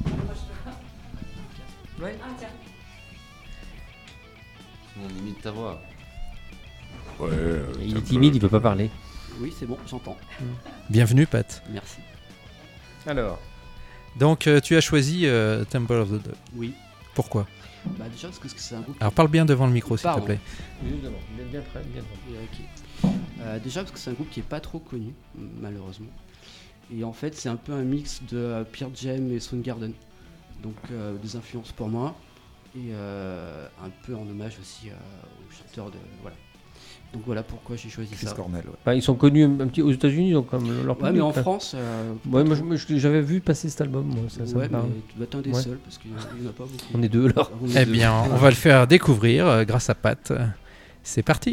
On imite ta voix. Il est timide, il peut pas parler. Oui, c'est bon, j'entends. Bienvenue Pat. Merci. Alors, Donc tu as choisi Temple of the Dog. Oui. Pourquoi? Bah déjà parce que c'est un groupe. Alors parle bien devant le micro s'il te Pardon. plaît. évidemment, bien prêt, bien prêt. Ok. Déjà parce que c'est un groupe qui est pas trop connu, malheureusement. Et en fait, c'est un peu un mix de Pearl Jam et Soundgarden. Donc des influences pour moi. Et un peu en hommage aussi au chanteur de. Voilà. Donc voilà pourquoi j'ai choisi Chris ça. Cornell, ouais. Enfin, ils sont connus un petit aux États-Unis, donc comme leur Ouais, public, mais en enfin. France. Ouais, moi, j'avais vu passer cet album, moi, ça ouais, me parle. mais tu dois être un des Ouais. seuls parce qu'il n'y en a pas beaucoup. On est deux alors. On est Eh deux. bien, on va le faire découvrir grâce à Pat. C'est parti.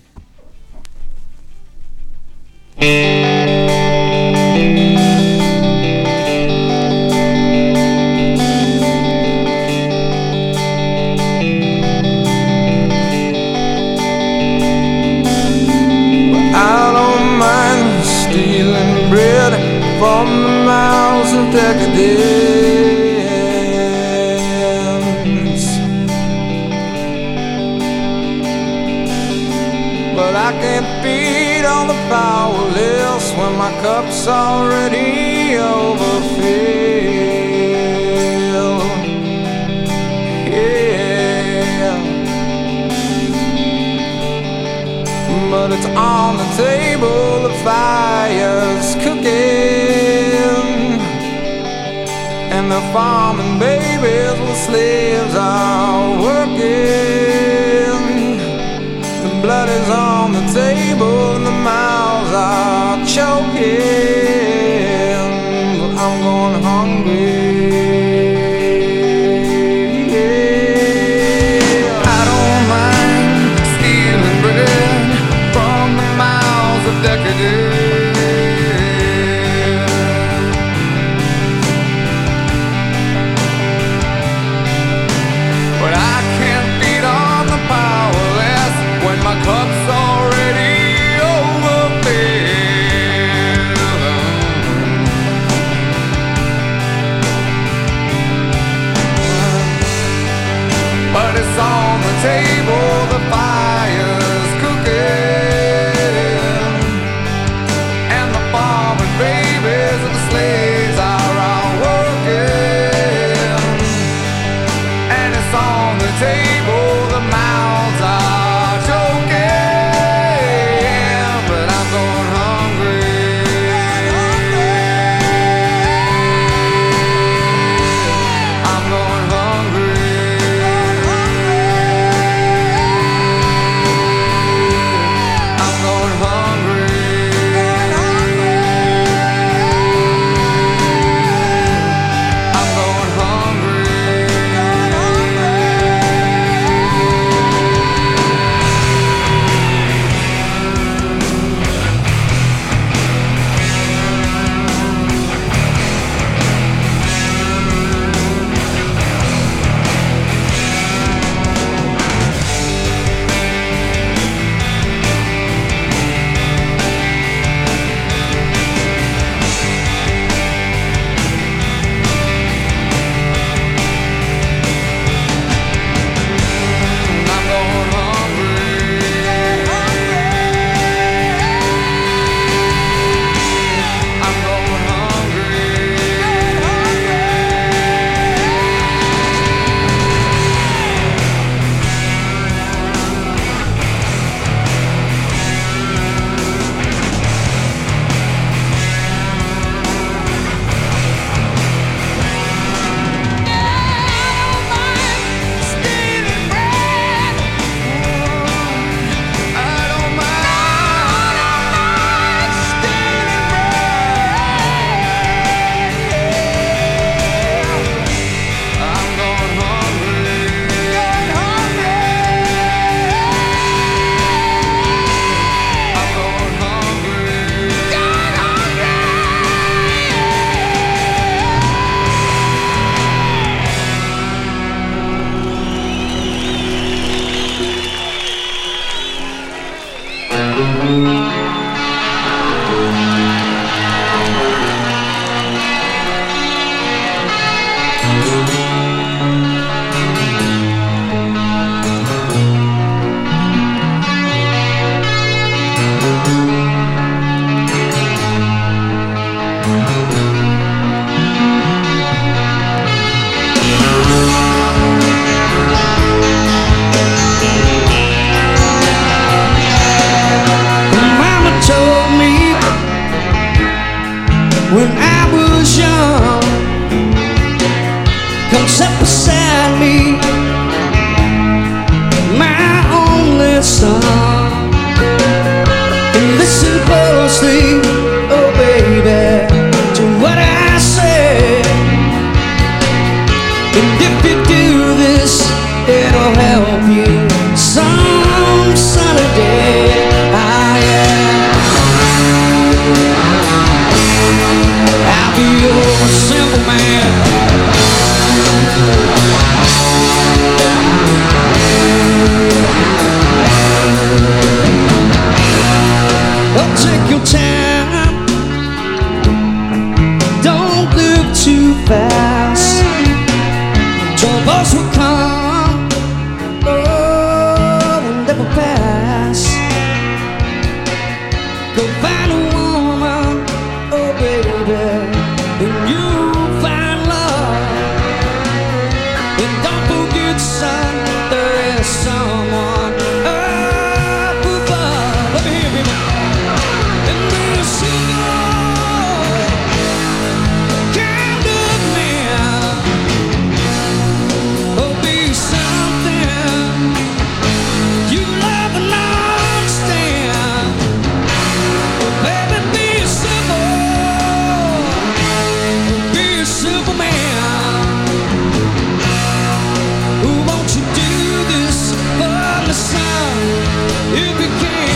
I don't mind stealing bread from the mouths of decadence, but I can't feed on the powerless when my cup's already overfilled. Yeah. But it's on the table, the fire's cooking, and the farming babies while slaves are working. The blood is on the table and the mouths are choking, but I'm going hungry. I don't mind stealing bread from the mouths of decadence, but I can't beat on the powerless when my cup's already overfilled. when I was young. Come sit beside me, my only son, and listen closely, oh baby, to what I say. And if you do this, it'll help you some sunny day. Ah, yeah. I'll be your simple man. Oh, take your time, don't live too fast. Troubles will come, oh, and they will pass. Go find a woman, oh baby, and you'll find love. And don't forget, son, there is someone up above. Let me hear you, man. And there's someone kind of man. Oh, be something you love and understand. Oh, baby, be a simple man. Who won't you do this for the sun if you can?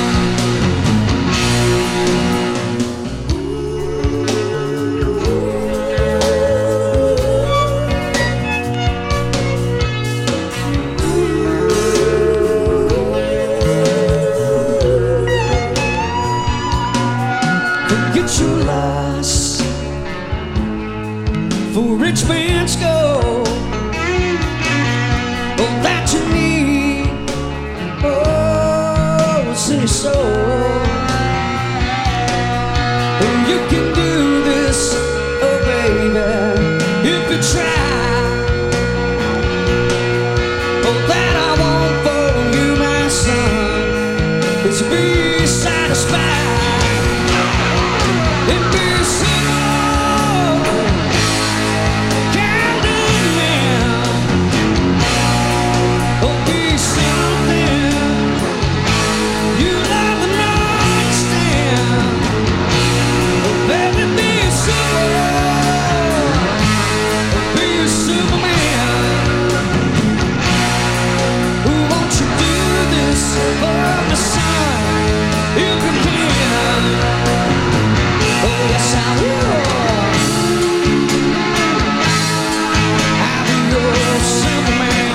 Forget your loss for rich man's gold. All that you need, oh, it's in your soul. And you can do this, oh baby, if you try. All that I want for you, my son, is to be satisfied. And be simple, kind of man. Oh, be something you love and understand. Oh, baby, be a superman. Who won't you do this for the sun if you can? Oh, yes, I will. I'll be your superman.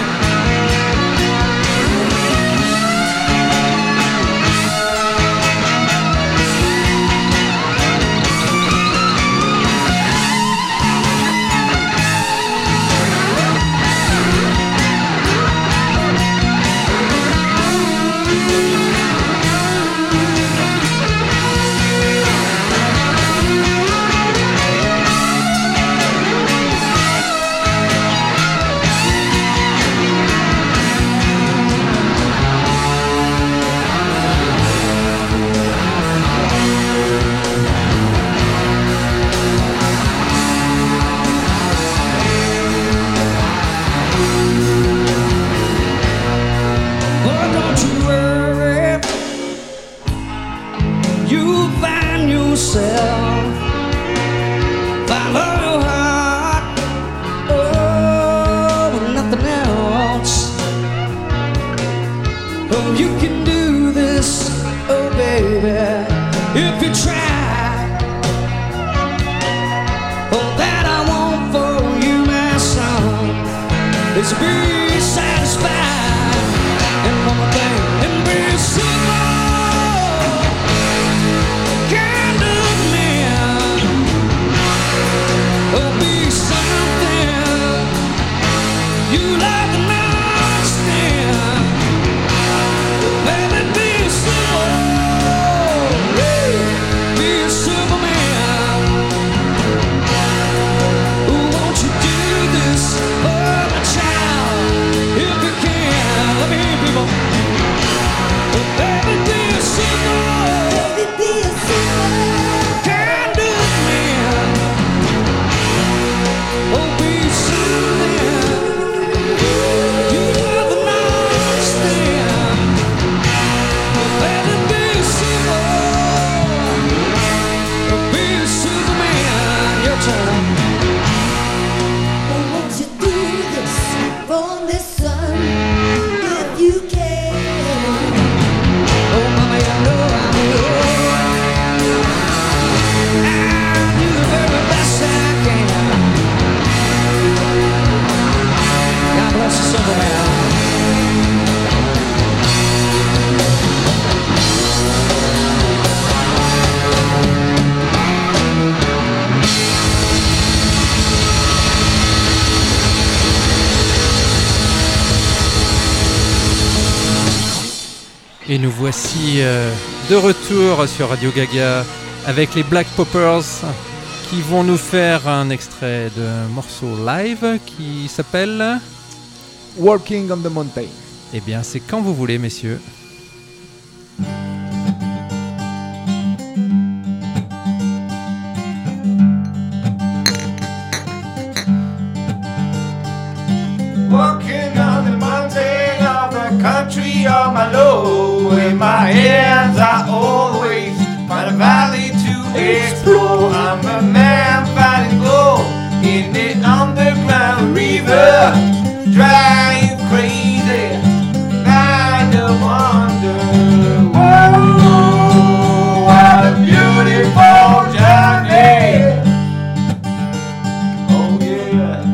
But don't you worry, you'll find yourself. Follow your heart, oh, and nothing else. Oh, you can do this, oh baby, if you try. Oh, that I want for you, my son, is to be satisfied. And one more thing, and be simple, kind of man. Oh, be something you love and understand. Baby, be simple, be Et nous voici de retour sur Radio Gaga avec les Black Poppers qui vont nous faire un extrait d'un morceau live qui s'appelle Walking on the Mountain. Eh bien, c'est quand vous voulez, messieurs. Walking on the mountain of the country of my love, in my hands I always find a valley to explore. I'm a man finding gold in the underground river, drive crazy, find a wonder. Whoa, what a beautiful journey. Oh yeah.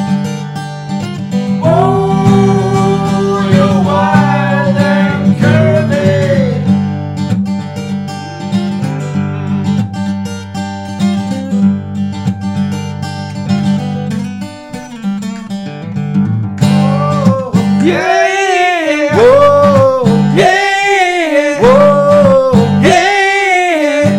Oh, you're wild and curvy. Oh, yeah. Whoa, yeah. Whoa, yeah.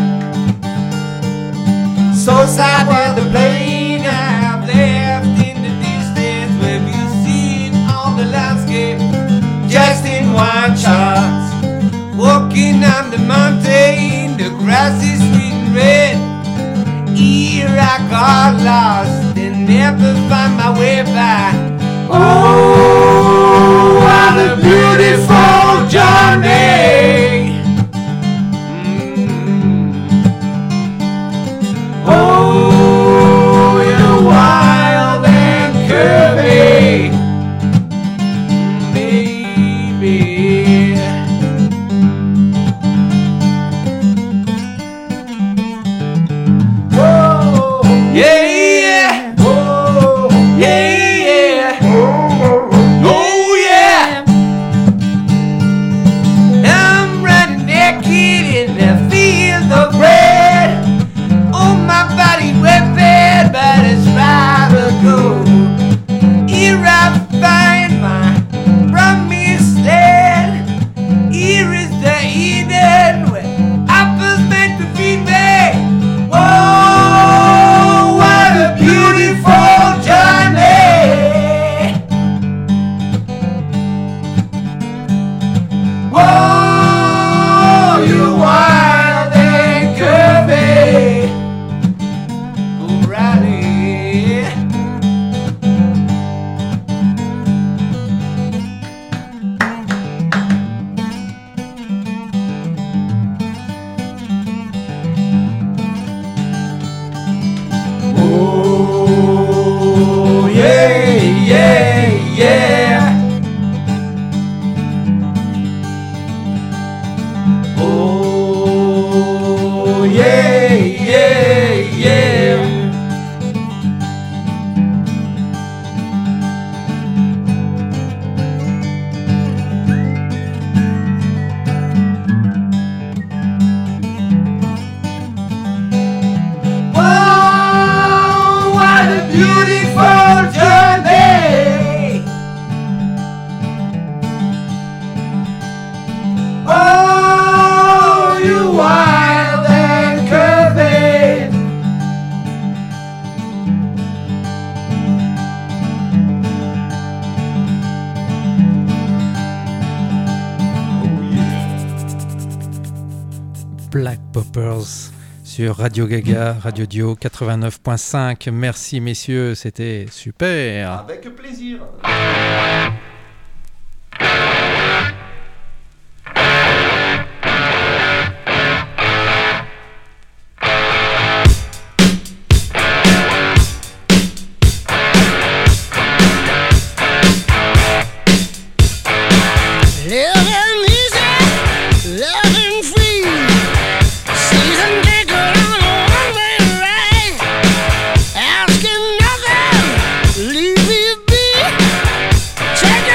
So sad that the plane I've left in the distance, where you seen all the landscape just in one shot. Walking on the mountain, the grass is sweet and red. Here I got lost and never find my way back. Oh, what a beautiful journey. Oh, you're wild and curvy, baby. Whoa, yeah, whoa, yeah, oh yeah. I'm running naked in the field of red. Oh, my body wet bad, but it's rather good. Here I find my promised land. Here is the Eden where apples meant to feed me. Whoa, what a beautiful journey. Whoa, you're wild and curvy. O'Reilly. Oh, yeah, yeah, yeah. Oh, yeah, yeah, yeah. Whoa, what a beautiful journey. Oh, you wild and curvy. Black Poppers sur Radio Gaga, Radio Dio 89.5. Merci messieurs, c'était super. Avec plaisir. Living easy, living free. Season ticket on a one-way ride. Asking nothing, leave me be. Check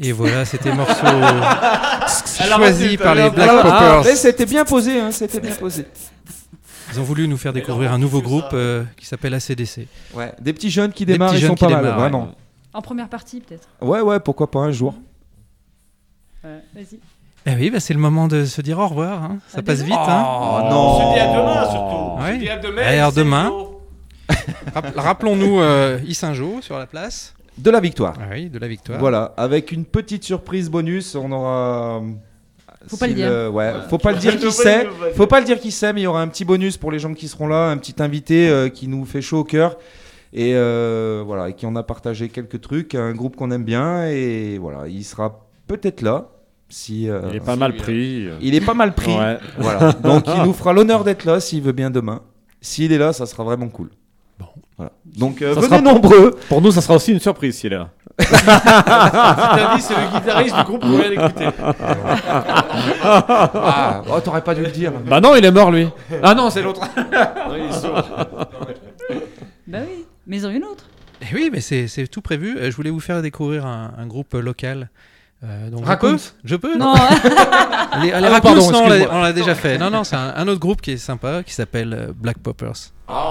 Et voilà, c'était morceau choisi par les Black Poppers. Mais c'était bien posé, hein, c'était bien posé. Ils ont voulu nous faire découvrir un nouveau groupe qui s'appelle AC/DC. Ouais, des petits jeunes qui Des démarrent, petits ils jeunes sont qui pas mal, démarrent, vraiment. En première partie, peut-être. Ouais, pourquoi pas un jour. Vas-y. Eh oui, c'est le moment de se dire au revoir. Hein. Ça passe vite. Hein. Oh non. On se dit à demain surtout. Ouais. On se dit à demain. Alors, c'est demain. chaud. Rappelons-nous Issingeau sur la place. De la victoire. Ah oui, de la victoire. Voilà, avec une petite surprise bonus, on aura. Faut pas le dire. Ouais, faut pas le dire qui c'est. Faut pas le dire qui c'est, mais il y aura un petit bonus pour les gens qui seront là, un petit invité qui nous fait chaud au cœur. Et voilà, et qui en a partagé quelques trucs, un groupe qu'on aime bien, et voilà, il sera peut-être là. Si, il est pas mal pris. Il est pas mal pris. Ouais. Voilà. Donc il nous fera l'honneur d'être là s'il veut bien demain. S'il est là, ça sera vraiment cool. Bon. Voilà. Donc Ça venez sera- nombreux. Pour nous, ça sera aussi une surprise s'il est là. C'est-à-dire, c'est le guitariste du groupe qu'on vient d'écouter. Ah, oh, t'aurais pas dû le dire. Bah non, il est mort lui. Ah non, c'est l'autre. Non, il est sourd. Bah oui, mais ils ont une autre. Eh oui, mais c'est tout prévu. Je voulais vous faire découvrir un groupe local. Donc Raccoons. je peux Non. Les Ah, Raccoons, pardon, non, excuse-moi. on l'a déjà fait. Non, c'est un autre groupe qui est sympa, qui s'appelle Black Poppers.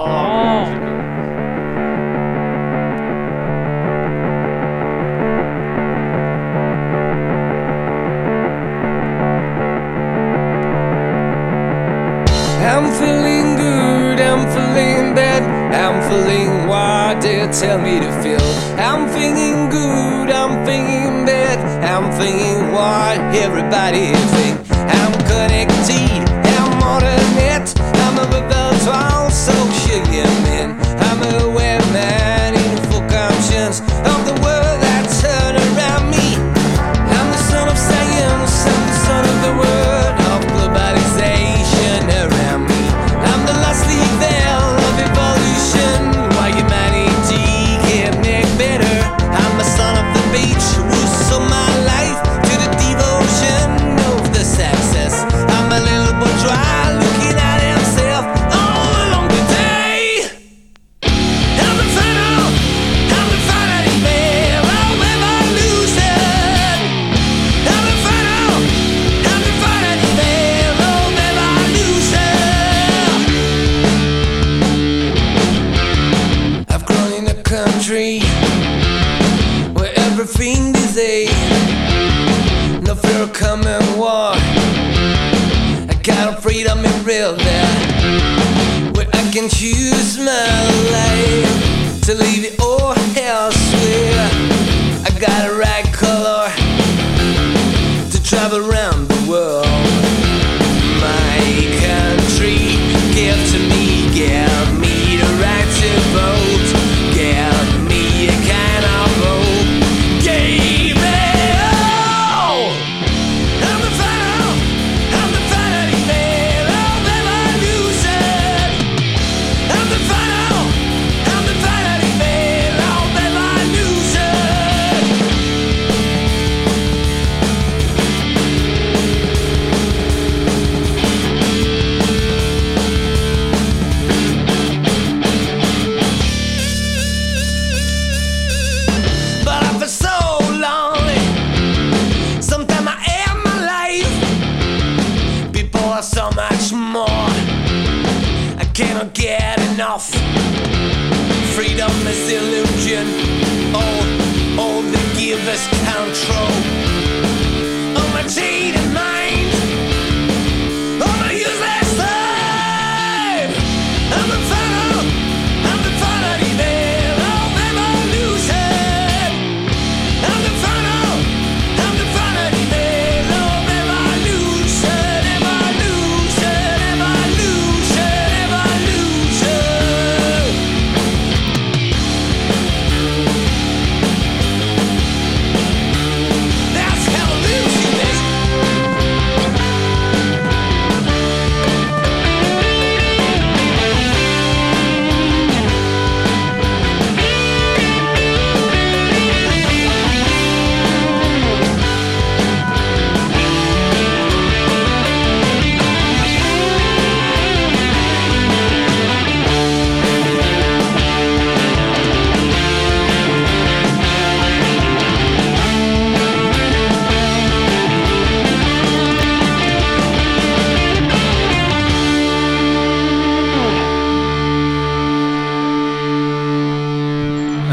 I'm feeling good, I'm feeling bad, I'm feeling what they tell me to feel. I'm feeling good, I'm feeling bad, I'm feeling what everybody thinks. I'm connected, I'm on the net, I'm a virtual social human. I'm a web man in full conscience of the world that turn around me. I'm the son of science, I'm the son of the word of globalization around me. I'm the last level of evolution, why humanity can't make better. I'm the son of the beach, who sold my life to the devotion of the success. I'm a little bourgeois looking at himself all along the day. I'm the final man of evolution. I'm the final man of evolution. I've grown in a country where everything is a no fear of coming war. I got a freedom in real there, where I can choose my life to leave it all elsewhere. I got a right color to travel around the world. My country gave to me, gave me the right to vote, gave me a kind of hope, gave me all. I'm the final man of evolution. I'm the final man of evolution.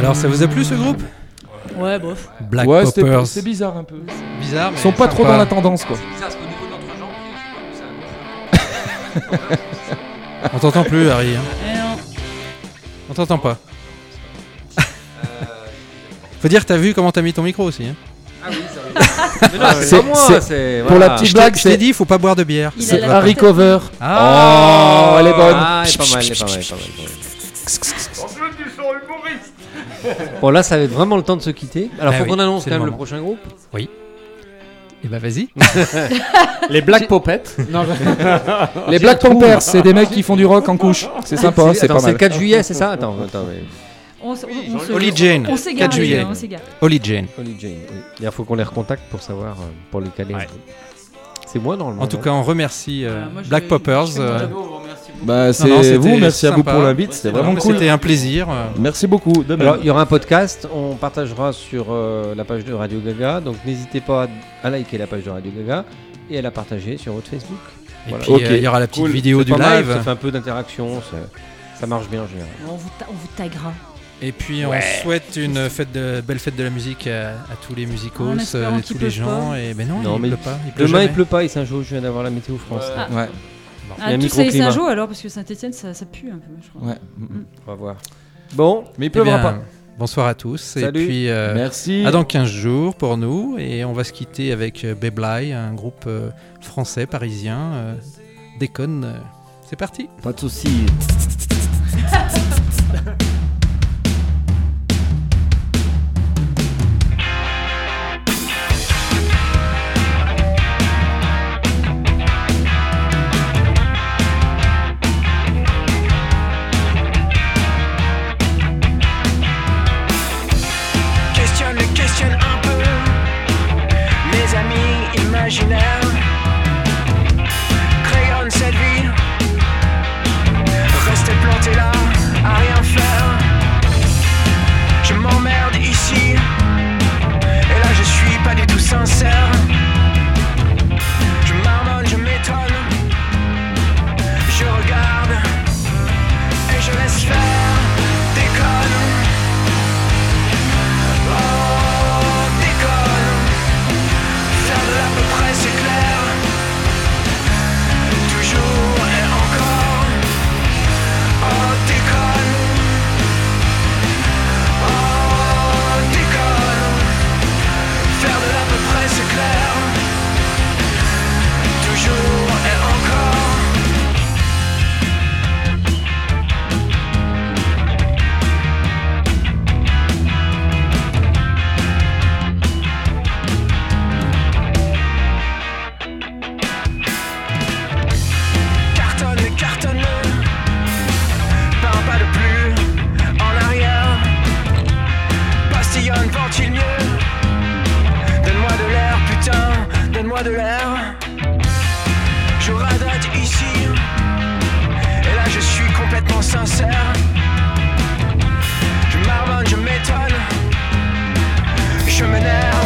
Alors, ça vous a plu ce groupe? Ouais, bof. Black Ouais, Poppers. c'est bizarre un peu. Bizarre, mais Ils sont pas trop sympa. dans la tendance, quoi. C'est bizarre parce qu'au niveau de notre genre, On t'entend plus, Harry. Hein. Eh non. On t'entend pas. Faut dire que t'as vu comment t'as mis ton micro aussi. Hein. Ah oui, c'est C'est- pas moi, c'est- c'est Pour la voilà. petite blague, Je t'ai c'est dit, il faut pas boire de bière. Il a c'est la Harry tête- Cover. Ah. Oh, elle est bonne. Ah, elle est pas mal, elle est pas mal, elle est pas mal, elle est pas mal. Bon, là, ça va être vraiment le temps de se quitter. Alors, Ah faut oui, qu'on annonce c'est quand le même le moment. prochain groupe. Et bah vas-y. Les Black Poppets. Non, Les Black Pampers, c'est des mecs qui font du rock en couche. C'est sympa, c'est Attends, pas c'est le mal. 4 juillet, c'est ça? Attends, mais... On se- Holly Jane, On s'égare, 4 les juillet. gars, on s'égare. Holly Jane. Holly Jane, oui. Il faut qu'on les recontacte pour savoir, pour les caler. Ouais. C'est moi, normalement. En tout non cas, on remercie Moi, je Black vais- Poppers. je fais mon job. Bah, Non, c'est c'était vous, merci à vous sympa. pour l'invite, c'était vraiment cool. C'était un plaisir. Merci beaucoup. De même. Alors, il y aura un podcast, on partagera sur la page de Radio Gaga, donc n'hésitez pas à liker la page de Radio Gaga et à la partager sur votre Facebook. Et Voilà. puis Ok. il y aura la petite Cool. vidéo C'est du pas mal, live. ça fait un peu d'interaction, ça marche bien en général. On vous taguera. Et puis on souhaite une belle fête de la musique à tous les musicos, En espérant et qu'il tous les pleuve gens. pas. Et ben non, Non, il mais pleut pas. Il pleut Demain, jamais. il pleut pas, et Saint-Jean, je viens d'avoir la météo France. Ah. Ouais. Il y a un Tous les microclimat. Saint-Jean alors, parce que Saint-Etienne, ça pue un peu, je crois. Ouais. On va voir. Bon, Mais il Eh pleuvra bien, pas. Bonsoir à tous. Salut. Et puis Merci. à dans 15 jours pour nous. Et on va se quitter avec Beblai, un groupe français, parisien. Déconne. C'est parti. Pas de soucis. Questionne un peu mes amis imaginaires. Crayonne cette vie, rester planté là à rien faire. Je m'emmerde ici, et là je suis pas du tout sincère. Je marmonne, je m'étonne, je regarde et je laisse faire. Déconne. Oh, déconne. Faire de l'à peu près c'est clair. Toujours et encore. Oh, déconne. Oh, déconne. Faire de l'à peu près c'est clair. Toujours et encore. Cartonne, cartonne-le. Pas un pas de plus en arrière. Pastillonne, ventile mieux. Donne-moi de l'air, putain, donne-moi de l'air. Je radote ici. Et là je suis complètement sincère. Je marmonne, je m'étonne. Je m'énerve.